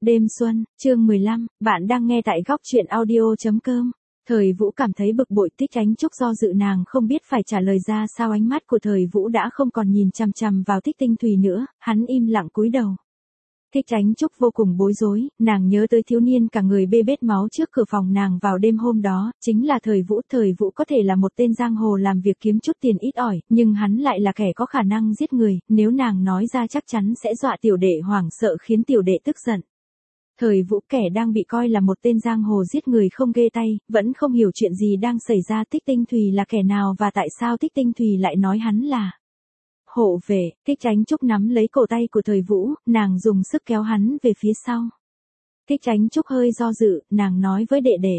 Đêm xuân, chương 15, bạn đang nghe tại góc truyện audio.com. Thời Vũ cảm thấy bực bội, Thích Ánh Trúc do dự nàng không biết phải trả lời ra sao. Ánh mắt của Thời Vũ đã không còn nhìn chằm chằm vào Thích Tinh Thùy nữa, hắn im lặng cúi đầu. Thích Ánh Trúc vô cùng bối rối, nàng nhớ tới thiếu niên cả người bê bết máu trước cửa phòng nàng vào đêm hôm đó, chính là Thời Vũ. Thời Vũ có thể là một tên giang hồ làm việc kiếm chút tiền ít ỏi, nhưng hắn lại là kẻ có khả năng giết người, nếu nàng nói ra chắc chắn sẽ dọa tiểu đệ hoảng sợ khiến tiểu đệ tức giận. Thời Vũ kẻ đang bị coi là một tên giang hồ giết người không ghê tay, vẫn không hiểu chuyện gì đang xảy ra. Thích Tinh Thùy là kẻ nào và tại sao Thích Tinh Thùy lại nói hắn là hộ vệ. Thích Ánh Trúc nắm lấy cổ tay của Thời Vũ, nàng dùng sức kéo hắn về phía sau. Thích Ánh Trúc hơi do dự, nàng nói với đệ đệ.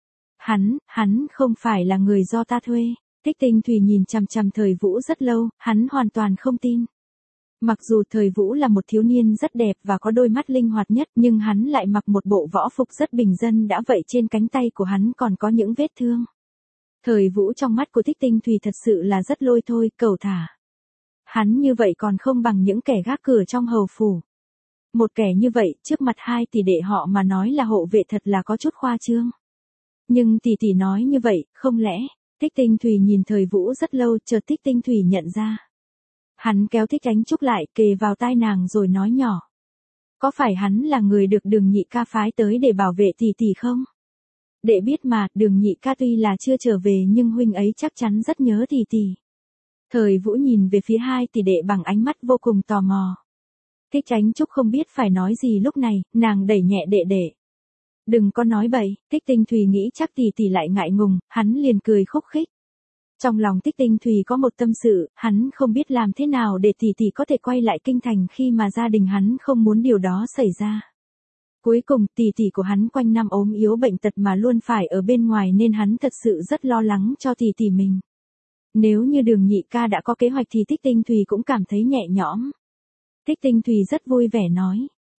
Hắn không phải là người do ta thuê. Thích Tinh Thùy nhìn chằm chằm Thời Vũ rất lâu, hắn hoàn toàn không tin. Mặc dù Thời Vũ là một thiếu niên rất đẹp và có đôi mắt linh hoạt nhất, nhưng hắn lại mặc một bộ võ phục rất bình dân, đã vậy trên cánh tay của hắn còn có những vết thương. Thời Vũ trong mắt của Thích Tinh Thùy thật sự là rất lôi thôi, cẩu thả. Hắn như vậy còn không bằng những kẻ gác cửa trong hầu phủ. Một kẻ như vậy, trước mặt hai tỷ đệ họ mà nói là hộ vệ thật là có chút khoa trương. Nhưng tỷ tỷ nói như vậy, không lẽ? Thích Tinh Thùy nhìn Thời Vũ rất lâu, chợt Thích Tinh Thùy nhận ra. Hắn kéo Thích Ánh Trúc lại, kề vào tai nàng rồi nói nhỏ. Có phải hắn là người được Đường Nhị ca phái tới để bảo vệ tỷ tỷ không? Đệ biết mà, Đường Nhị ca tuy là chưa trở về nhưng huynh ấy chắc chắn rất nhớ tỷ tỷ. Thời Vũ nhìn về phía hai tỷ đệ bằng ánh mắt vô cùng tò mò. Thích Ánh Trúc không biết phải nói gì lúc này, nàng đẩy nhẹ đệ đệ. Đừng có nói bậy. Thích Tinh Thùy nghĩ chắc tỷ tỷ lại ngại ngùng, hắn liền cười khúc khích. Trong lòng Thích Tinh Thùy có một tâm sự, hắn không biết làm thế nào để tỷ tỷ có thể quay lại kinh thành khi mà gia đình hắn không muốn điều đó xảy ra. Cuối cùng tỷ tỷ của hắn quanh năm ốm yếu bệnh tật mà luôn phải ở bên ngoài nên hắn thật sự rất lo lắng cho tỷ tỷ mình. Nếu như Đường Nhị ca đã có kế hoạch thì Thích Tinh Thùy cũng cảm thấy nhẹ nhõm. Thích Tinh Thùy rất vui vẻ nói.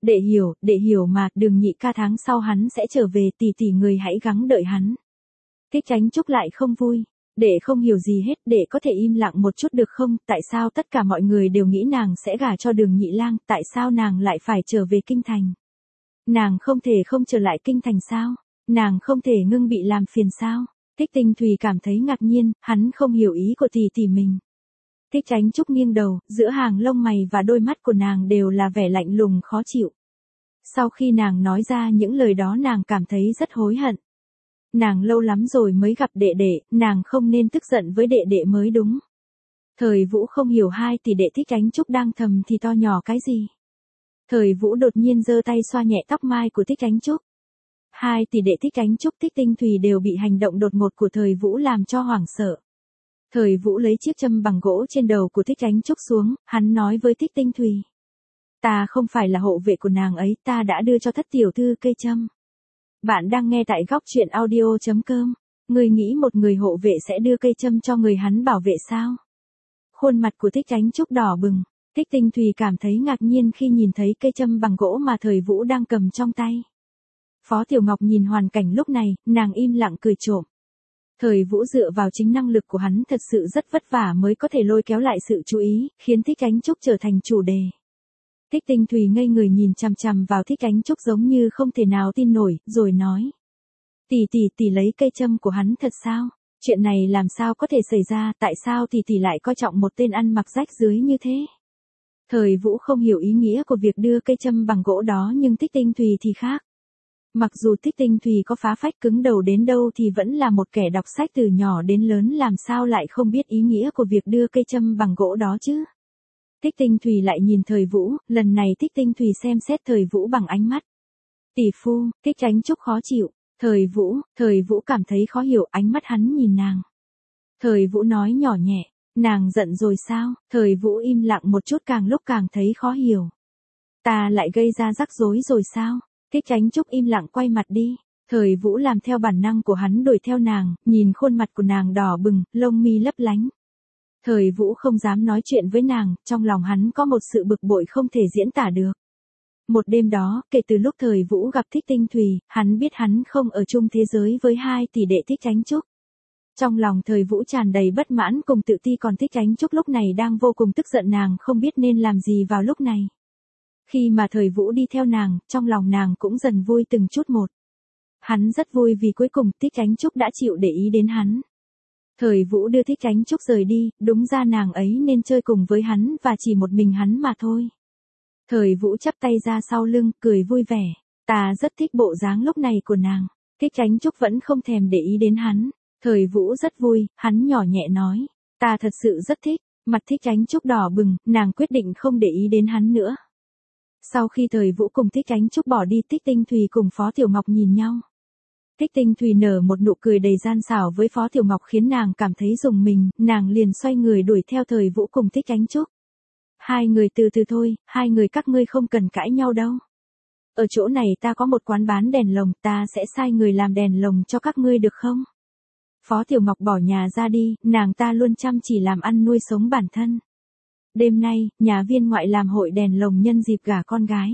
Đệ hiểu mà, Đường Nhị ca tháng sau hắn sẽ trở về, tỷ tỷ người hãy gắng đợi hắn. Thích Ánh Trúc lại không vui. Đệ không hiểu gì hết, đệ có thể im lặng một chút được không? Tại sao tất cả mọi người đều nghĩ nàng sẽ gả cho Đường Nhị lang, tại sao nàng lại phải trở về kinh thành? Nàng không thể không trở lại kinh thành sao? Nàng không thể ngưng bị làm phiền sao? Thích Tinh Thùy cảm thấy ngạc nhiên, hắn không hiểu ý của tỷ tỷ mình. Thích Ánh Trúc nghiêng đầu, giữa hàng lông mày và đôi mắt của nàng đều là vẻ lạnh lùng khó chịu. Sau khi nàng nói ra những lời đó nàng cảm thấy rất hối hận. Nàng lâu lắm rồi mới gặp đệ đệ, nàng không nên tức giận với đệ đệ mới đúng. Thời Vũ không hiểu hai tỷ đệ Thích Ánh Trúc đang thầm thì to nhỏ cái gì. Thời Vũ đột nhiên giơ tay xoa nhẹ tóc mai của Thích Ánh Trúc. Hai tỷ đệ Thích Ánh Trúc, Thích Tinh Thùy đều bị hành động đột ngột của Thời Vũ làm cho hoảng sợ. Thời Vũ lấy chiếc châm bằng gỗ trên đầu của Thích Ánh Trúc xuống, hắn nói với Thích Tinh Thùy. Ta không phải là hộ vệ của nàng ấy, ta đã đưa cho thất tiểu thư cây châm. Bạn đang nghe tại góc truyện audio.com. Ngươi nghĩ một người hộ vệ sẽ đưa cây châm cho người hắn bảo vệ sao? Khuôn mặt của Thích Ánh Trúc đỏ bừng. Thích Tinh Thùy cảm thấy ngạc nhiên khi nhìn thấy cây châm bằng gỗ mà Thời Vũ đang cầm trong tay. Phó Tiểu Ngọc nhìn hoàn cảnh lúc này, nàng im lặng cười trộm. Thời Vũ dựa vào chính năng lực của hắn thật sự rất vất vả mới có thể lôi kéo lại sự chú ý, khiến Thích Ánh Trúc trở thành chủ đề. Thích Tinh Thùy ngây người nhìn chằm chằm vào Thích Ánh Trúc giống như không thể nào tin nổi, rồi nói. Tỷ lấy cây châm của hắn thật sao? Chuyện này làm sao có thể xảy ra, tại sao tỷ lại coi trọng một tên ăn mặc rách rưới như thế? Thời Vũ không hiểu ý nghĩa của việc đưa cây châm bằng gỗ đó nhưng Thích Tinh Thùy thì khác. Mặc dù Thích Tinh Thùy có phá phách cứng đầu đến đâu thì vẫn là một kẻ đọc sách từ nhỏ đến lớn, làm sao lại không biết ý nghĩa của việc đưa cây châm bằng gỗ đó chứ? Thích Tinh Thùy lại nhìn Thời Vũ, lần này Thích Tinh Thùy xem xét Thời Vũ bằng ánh mắt. Tỷ phu. Thích Ánh Trúc khó chịu. Thời Vũ cảm thấy khó hiểu, ánh mắt hắn nhìn nàng. Thời Vũ nói nhỏ nhẹ, nàng giận rồi sao? Thời Vũ im lặng một chút, càng lúc càng thấy khó hiểu. Ta lại gây ra rắc rối rồi sao? Thích Ánh Trúc im lặng quay mặt đi. Thời Vũ làm theo bản năng của hắn đuổi theo nàng, nhìn khuôn mặt của nàng đỏ bừng, lông mi lấp lánh. Thời Vũ không dám nói chuyện với nàng, trong lòng hắn có một sự bực bội không thể diễn tả được. Một đêm đó, kể từ lúc Thời Vũ gặp Thích Tinh Thùy, hắn biết hắn không ở chung thế giới với hai tỷ đệ Thích Ánh Trúc. Trong lòng Thời Vũ tràn đầy bất mãn cùng tự ti, còn Thích Ánh Trúc lúc này đang vô cùng tức giận, nàng không biết nên làm gì vào lúc này. Khi mà Thời Vũ đi theo nàng, trong lòng nàng cũng dần vui từng chút một. Hắn rất vui vì cuối cùng Thích Ánh Trúc đã chịu để ý đến hắn. Thời Vũ đưa Thích Ánh Trúc rời đi, đúng ra nàng ấy nên chơi cùng với hắn và chỉ một mình hắn mà thôi. Thời Vũ chắp tay ra sau lưng, cười vui vẻ. Ta rất thích bộ dáng lúc này của nàng. Thích Ánh Trúc vẫn không thèm để ý đến hắn. Thời Vũ rất vui, hắn nhỏ nhẹ nói. Ta thật sự rất thích. Mặt Thích Ánh Trúc đỏ bừng, nàng quyết định không để ý đến hắn nữa. Sau khi Thời Vũ cùng Thích Ánh Trúc bỏ đi, Tích Tinh Thùy cùng Phó Tiểu Ngọc nhìn nhau. Tích Tinh Thùy nở một nụ cười đầy gian xảo với Phó Tiểu Ngọc khiến nàng cảm thấy rùng mình, nàng liền xoay người đuổi theo Thời Vũ cùng Thích Ánh Trúc. Hai người từ từ thôi, hai người các ngươi không cần cãi nhau đâu. Ở chỗ này ta có một quán bán đèn lồng, ta sẽ sai người làm đèn lồng cho các ngươi được không? Phó Tiểu Ngọc bỏ nhà ra đi, nàng ta luôn chăm chỉ làm ăn nuôi sống bản thân. Đêm nay, nhà viên ngoại làm hội đèn lồng nhân dịp gả con gái.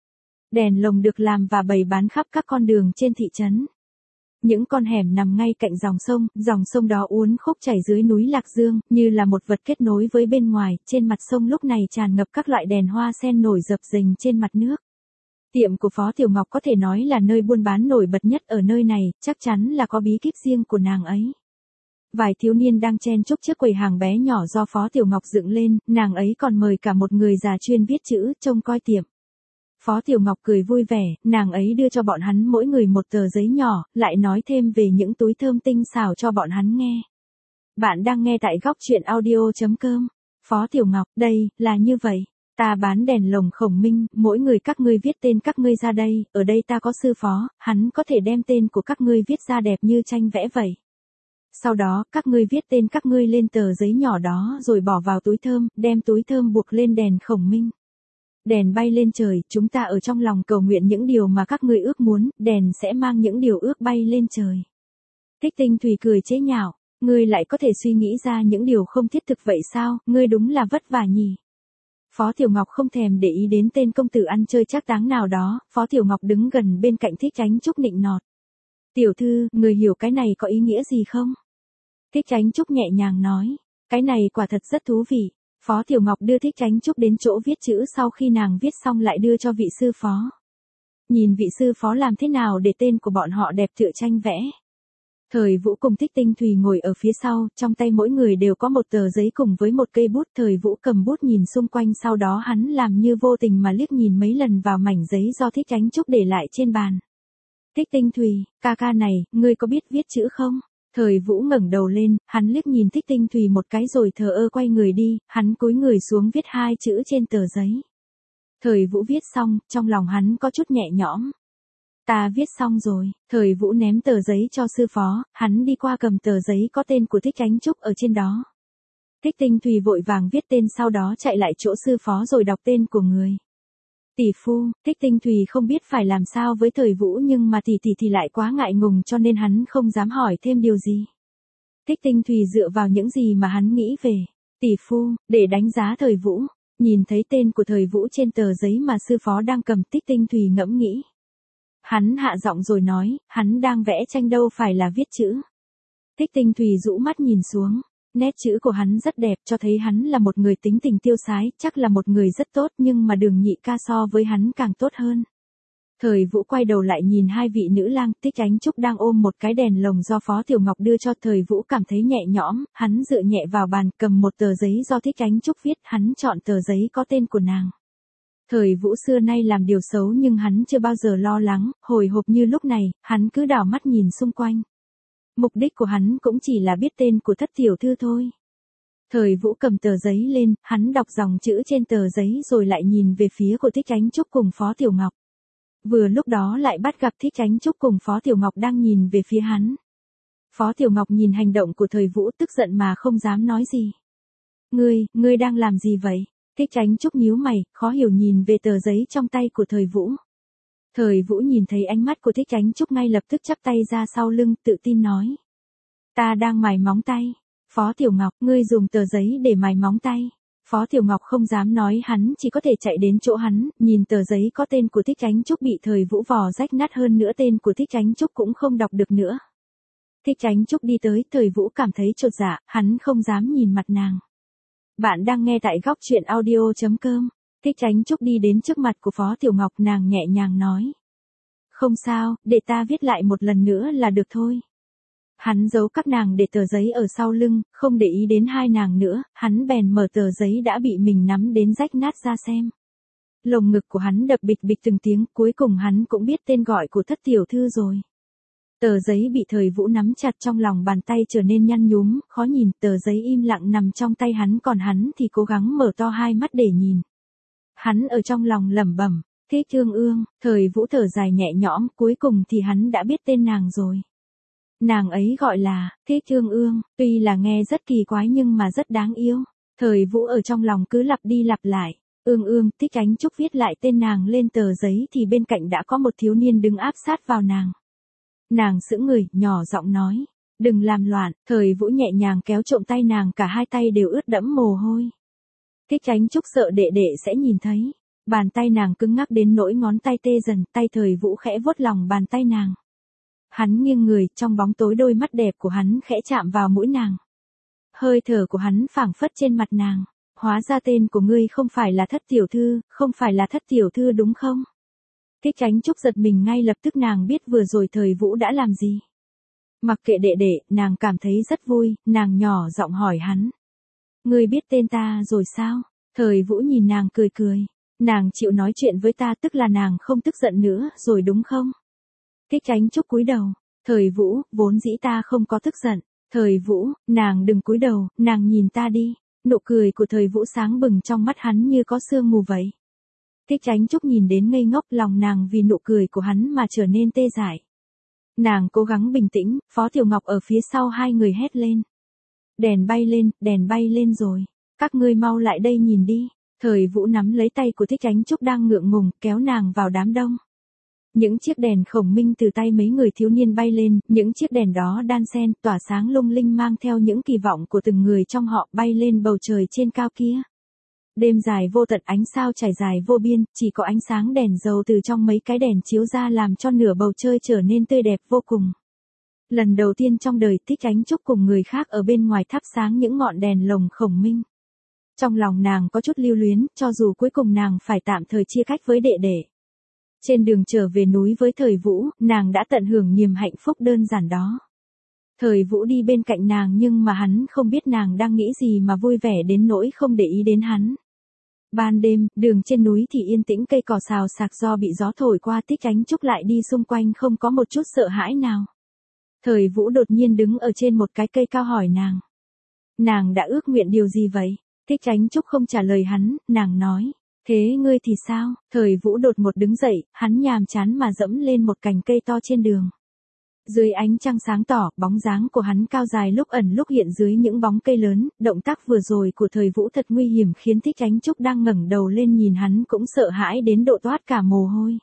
Đèn lồng được làm và bày bán khắp các con đường trên thị trấn. Những con hẻm nằm ngay cạnh dòng sông đó uốn khúc chảy dưới núi Lạc Dương, như là một vật kết nối với bên ngoài, trên mặt sông lúc này tràn ngập các loại đèn hoa sen nổi dập dềnh trên mặt nước. Tiệm của Phó Tiểu Ngọc có thể nói là nơi buôn bán nổi bật nhất ở nơi này, chắc chắn là có bí kíp riêng của nàng ấy. Vài thiếu niên đang chen chúc trước quầy hàng bé nhỏ do Phó Tiểu Ngọc dựng lên, nàng ấy còn mời cả một người già chuyên viết chữ trông coi tiệm. Phó Tiểu Ngọc cười vui vẻ, nàng ấy đưa cho bọn hắn mỗi người một tờ giấy nhỏ, lại nói thêm về những túi thơm tinh xảo cho bọn hắn nghe. Bạn đang nghe tại góc truyện audio.com. Phó Tiểu Ngọc, đây, là như vậy. Ta bán đèn lồng Khổng Minh, mỗi người các ngươi viết tên các ngươi ra đây, ở đây ta có sư phó, hắn có thể đem tên của các ngươi viết ra đẹp như tranh vẽ vậy. Sau đó, các ngươi viết tên các ngươi lên tờ giấy nhỏ đó rồi bỏ vào túi thơm, đem túi thơm buộc lên đèn Khổng Minh. Đèn bay lên trời, chúng ta ở trong lòng cầu nguyện những điều mà các ngươi ước muốn, đèn sẽ mang những điều ước bay lên trời. Tích Tinh Thùy cười chế nhạo, ngươi lại có thể suy nghĩ ra những điều không thiết thực vậy sao, ngươi đúng là vất vả nhỉ. Phó Tiểu Ngọc không thèm để ý đến tên công tử ăn chơi trác táng nào đó, Phó Tiểu Ngọc đứng gần bên cạnh Thích Ánh Trúc nịnh nọt. Tiểu thư, người hiểu cái này có ý nghĩa gì không? Thích Ánh Trúc nhẹ nhàng nói, cái này quả thật rất thú vị. Phó Tiểu Ngọc đưa Thích Ánh Trúc đến chỗ viết chữ sau khi nàng viết xong lại đưa cho vị sư phó. Nhìn vị sư phó làm thế nào để tên của bọn họ đẹp tựa tranh vẽ. Thời Vũ cùng Tích Tinh Thùy ngồi ở phía sau, trong tay mỗi người đều có một tờ giấy cùng với một cây bút. Thời Vũ cầm bút nhìn xung quanh, sau đó hắn làm như vô tình mà liếc nhìn mấy lần vào mảnh giấy do Thích Ánh Trúc để lại trên bàn. Tích Tinh Thùy, ca ca này, ngươi có biết viết chữ không? Thời Vũ ngẩng đầu lên, hắn liếc nhìn Tích Tinh Thùy một cái rồi thờ ơ quay người đi, hắn cúi người xuống viết hai chữ trên tờ giấy. Thời Vũ viết xong, trong lòng hắn có chút nhẹ nhõm. Ta viết xong rồi, Thời Vũ ném tờ giấy cho sư phó, hắn đi qua cầm tờ giấy có tên của Thích Ánh Trúc ở trên đó. Tích Tinh Thùy vội vàng viết tên sau đó chạy lại chỗ sư phó rồi đọc tên của người. Tỷ phu, Tích Tinh Thùy không biết phải làm sao với Thời Vũ nhưng mà tỷ thì lại quá ngại ngùng cho nên hắn không dám hỏi thêm điều gì. Tích Tinh Thùy dựa vào những gì mà hắn nghĩ về tỷ phu, để đánh giá Thời Vũ, nhìn thấy tên của Thời Vũ trên tờ giấy mà sư phó đang cầm, Tích Tinh Thùy ngẫm nghĩ. Hắn hạ giọng rồi nói, hắn đang vẽ tranh đâu phải là viết chữ. Tích Tinh Thùy rũ mắt nhìn xuống. Nét chữ của hắn rất đẹp, cho thấy hắn là một người tính tình tiêu sái, chắc là một người rất tốt nhưng mà Đường Nhị ca so với hắn càng tốt hơn. Thời Vũ quay đầu lại nhìn hai vị nữ lang, Tích Ánh Trúc đang ôm một cái đèn lồng do Phó Tiểu Ngọc đưa cho. Thời Vũ cảm thấy nhẹ nhõm, hắn dựa nhẹ vào bàn, cầm một tờ giấy do Tích Ánh Trúc viết, hắn chọn tờ giấy có tên của nàng. Thời Vũ xưa nay làm điều xấu nhưng hắn chưa bao giờ lo lắng, hồi hộp như lúc này, hắn cứ đảo mắt nhìn xung quanh. Mục đích của hắn cũng chỉ là biết tên của thất tiểu thư thôi. Thời Vũ cầm tờ giấy lên, hắn đọc dòng chữ trên tờ giấy rồi lại nhìn về phía của Thích Ánh Trúc cùng Phó Tiểu Ngọc. Vừa lúc đó lại bắt gặp Thích Ánh Trúc cùng Phó Tiểu Ngọc đang nhìn về phía hắn. Phó Tiểu Ngọc nhìn hành động của Thời Vũ tức giận mà không dám nói gì. Ngươi đang làm gì vậy? Thích Ánh Trúc nhíu mày, khó hiểu nhìn về tờ giấy trong tay của Thời Vũ. Thời Vũ nhìn thấy ánh mắt của Thích Ánh Trúc ngay lập tức chắp tay ra sau lưng, tự tin nói. Ta đang mài móng tay. Phó Tiểu Ngọc, ngươi dùng tờ giấy để mài móng tay. Phó Tiểu Ngọc không dám nói, hắn chỉ có thể chạy đến chỗ hắn, nhìn tờ giấy có tên của Thích Ánh Trúc bị Thời Vũ vò rách nát, hơn nữa tên của Thích Ánh Trúc cũng không đọc được nữa. Thích Ánh Trúc đi tới, Thời Vũ cảm thấy chột dạ, hắn không dám nhìn mặt nàng. Bạn đang nghe tại góc truyện audio.com. Thích Chánh Trúc đi đến trước mặt của Phó Tiểu Ngọc, nàng nhẹ nhàng nói. Không sao, để ta viết lại một lần nữa là được thôi. Hắn giấu các nàng để tờ giấy ở sau lưng, không để ý đến hai nàng nữa, hắn bèn mở tờ giấy đã bị mình nắm đến rách nát ra xem. Lồng ngực của hắn đập bịch bịch từng tiếng, cuối cùng hắn cũng biết tên gọi của thất tiểu thư rồi. Tờ giấy bị Thời Vũ nắm chặt trong lòng bàn tay trở nên nhăn nhúm, khó nhìn, tờ giấy im lặng nằm trong tay hắn, còn hắn thì cố gắng mở to hai mắt để nhìn. Hắn ở trong lòng lẩm bẩm, Thích Ương Ương. Thời Vũ thở dài nhẹ nhõm, cuối cùng thì hắn đã biết tên nàng rồi. Nàng ấy gọi là Thích Ương Ương, tuy là nghe rất kỳ quái nhưng mà rất đáng yêu. Thời Vũ ở trong lòng cứ lặp đi lặp lại. Ương Ương. Thích Chánh Trúc viết lại tên nàng lên tờ giấy thì bên cạnh đã có một thiếu niên đứng áp sát vào nàng. Nàng sững người, nhỏ giọng nói, đừng làm loạn. Thời Vũ nhẹ nhàng kéo trộm tay nàng, cả hai tay đều ướt đẫm mồ hôi. Thích Chánh Trúc sợ đệ đệ sẽ nhìn thấy. Bàn tay nàng cứng ngắc đến nỗi ngón tay tê dần, tay Thời Vũ khẽ vuốt lòng bàn tay nàng. Hắn nghiêng người, trong bóng tối đôi mắt đẹp của hắn khẽ chạm vào mũi nàng. Hơi thở của hắn phảng phất trên mặt nàng. Hóa ra tên của ngươi không phải là Thất tiểu thư, không phải là Thất tiểu thư đúng không? Thích Chánh Trúc giật mình, ngay lập tức nàng biết vừa rồi Thời Vũ đã làm gì. Mặc kệ đệ đệ, nàng cảm thấy rất vui, nàng nhỏ giọng hỏi hắn. Ngươi biết tên ta rồi sao? Thời Vũ nhìn nàng cười cười. Nàng chịu nói chuyện với ta tức là nàng không tức giận nữa rồi đúng không? Thích Chánh Trúc cúi đầu. Thời Vũ, vốn dĩ ta không có tức giận. Thời Vũ, nàng đừng cúi đầu, nàng nhìn ta đi. Nụ cười của Thời Vũ sáng bừng trong mắt hắn như có sương mù vậy. Thích Chánh Trúc nhìn đến ngây ngốc, lòng nàng vì nụ cười của hắn mà trở nên tê dại. Nàng cố gắng bình tĩnh, Phó Tiểu Ngọc ở phía sau hai người hét lên. Đèn bay lên rồi. Các ngươi mau lại đây nhìn đi. Thời Vũ nắm lấy tay của Thích Chánh Trúc đang ngượng ngùng, kéo nàng vào đám đông. Những chiếc đèn khổng minh từ tay mấy người thiếu niên bay lên, những chiếc đèn đó đan xen, tỏa sáng lung linh mang theo những kỳ vọng của từng người trong họ bay lên bầu trời trên cao kia. Đêm dài vô tận, ánh sao trải dài vô biên, chỉ có ánh sáng đèn dầu từ trong mấy cái đèn chiếu ra làm cho nửa bầu trời trở nên tươi đẹp vô cùng. Lần đầu tiên trong đời, Thích Chánh Trúc cùng người khác ở bên ngoài thắp sáng những ngọn đèn lồng khổng minh. Trong lòng nàng có chút lưu luyến, cho dù cuối cùng nàng phải tạm thời chia cách với đệ đệ. Trên đường trở về núi với Thời Vũ, nàng đã tận hưởng niềm hạnh phúc đơn giản đó. Thời Vũ đi bên cạnh nàng nhưng mà hắn không biết nàng đang nghĩ gì mà vui vẻ đến nỗi không để ý đến hắn. Ban đêm, đường trên núi thì yên tĩnh, cây cỏ xào xạc do bị gió thổi qua. Thích Chánh Trúc lại đi xung quanh không có một chút sợ hãi nào. Thời Vũ đột nhiên đứng ở trên một cái cây cao hỏi nàng. Nàng đã ước nguyện điều gì vậy? Thích Chánh Trúc không trả lời hắn, nàng nói. Thế ngươi thì sao? Thời Vũ đột một đứng dậy, hắn nhàm chán mà dẫm lên một cành cây to trên đường. Dưới ánh trăng sáng tỏ, bóng dáng của hắn cao dài lúc ẩn lúc hiện dưới những bóng cây lớn, động tác vừa rồi của Thời Vũ thật nguy hiểm khiến Thích Chánh Trúc đang ngẩng đầu lên nhìn hắn cũng sợ hãi đến độ toát cả mồ hôi.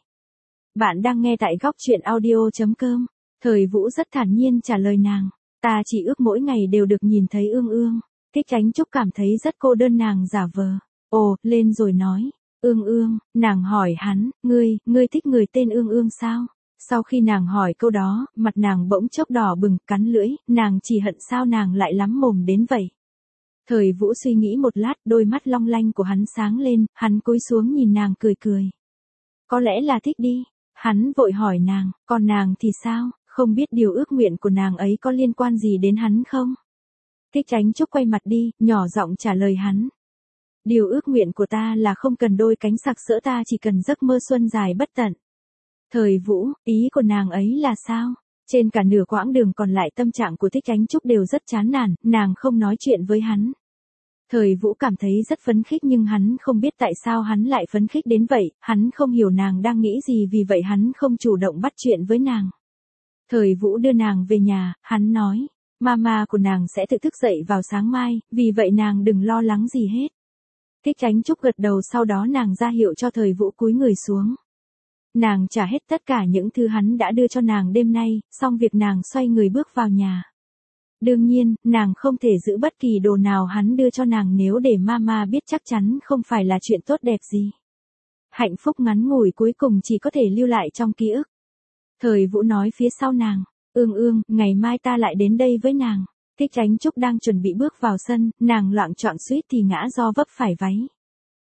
Bạn đang nghe tại góc truyện audio.com. Thời Vũ rất thản nhiên trả lời nàng. Ta chỉ ước mỗi ngày đều được nhìn thấy Ương Ương. Thích Chánh Trúc cảm thấy rất cô đơn, nàng giả vờ. Ồ, lên rồi nói. Ương Ương. Nàng hỏi hắn, ngươi thích người tên Ương Ương sao? Sau khi nàng hỏi câu đó, mặt nàng bỗng chốc đỏ bừng, cắn lưỡi, nàng chỉ hận sao nàng lại lắm mồm đến vậy. Thời Vũ suy nghĩ một lát, đôi mắt long lanh của hắn sáng lên, hắn cúi xuống nhìn nàng cười cười. Có lẽ là thích đi. Hắn vội hỏi nàng, còn nàng thì sao, không biết điều ước nguyện của nàng ấy có liên quan gì đến hắn không? Thích Chánh Trúc quay mặt đi, nhỏ giọng trả lời hắn. Điều ước nguyện của ta là không cần đôi cánh sặc sỡ, ta chỉ cần giấc mơ xuân dài bất tận. Thời Vũ, ý của nàng ấy là sao? Trên cả nửa quãng đường còn lại tâm trạng của Thích Chánh Trúc đều rất chán nản, nàng không nói chuyện với hắn. Thời Vũ cảm thấy rất phấn khích nhưng hắn không biết tại sao hắn lại phấn khích đến vậy, hắn không hiểu nàng đang nghĩ gì vì vậy hắn không chủ động bắt chuyện với nàng. Thời Vũ đưa nàng về nhà, hắn nói, mama của nàng sẽ tự thức dậy vào sáng mai, vì vậy nàng đừng lo lắng gì hết. Thích Chánh Trúc gật đầu, sau đó nàng ra hiệu cho Thời Vũ cúi người xuống. Nàng trả hết tất cả những thứ hắn đã đưa cho nàng đêm nay, xong việc nàng xoay người bước vào nhà. Đương nhiên, nàng không thể giữ bất kỳ đồ nào hắn đưa cho nàng, nếu để mama biết chắc chắn không phải là chuyện tốt đẹp gì. Hạnh phúc ngắn ngủi cuối cùng chỉ có thể lưu lại trong ký ức. Thời Vũ nói phía sau nàng, Ương Ương, ngày mai ta lại đến đây với nàng. Thích Chánh Trúc đang chuẩn bị bước vào sân, nàng loạng choạng suýt thì ngã do vấp phải váy.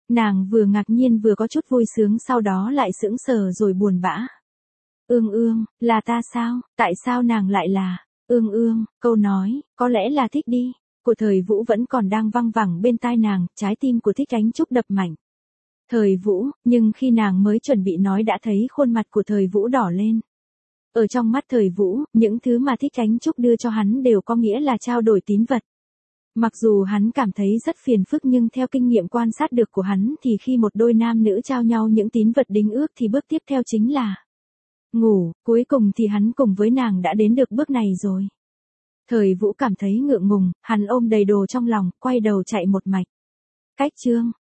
Nàng vừa ngạc nhiên vừa có chút vui sướng, sau đó lại sững sờ rồi buồn bã. Ương ương, là ta sao, tại sao nàng lại là, ương ương, câu nói, có lẽ là thích đi, của Thời Vũ vẫn còn đang văng vẳng bên tai nàng, trái tim của Thích Ánh Trúc đập mạnh. Thời Vũ, nhưng khi nàng mới chuẩn bị nói đã thấy khuôn mặt của Thời Vũ đỏ lên. Ở trong mắt Thời Vũ, những thứ mà Thích Ánh Trúc đưa cho hắn đều có nghĩa là trao đổi tín vật. Mặc dù hắn cảm thấy rất phiền phức nhưng theo kinh nghiệm quan sát được của hắn thì khi một đôi nam nữ trao nhau những tín vật đính ước thì bước tiếp theo chính là ngủ, cuối cùng thì hắn cùng với nàng đã đến được bước này rồi. Thời Vũ cảm thấy ngượng ngùng, hắn ôm đầy đồ trong lòng, quay đầu chạy một mạch. Cách chương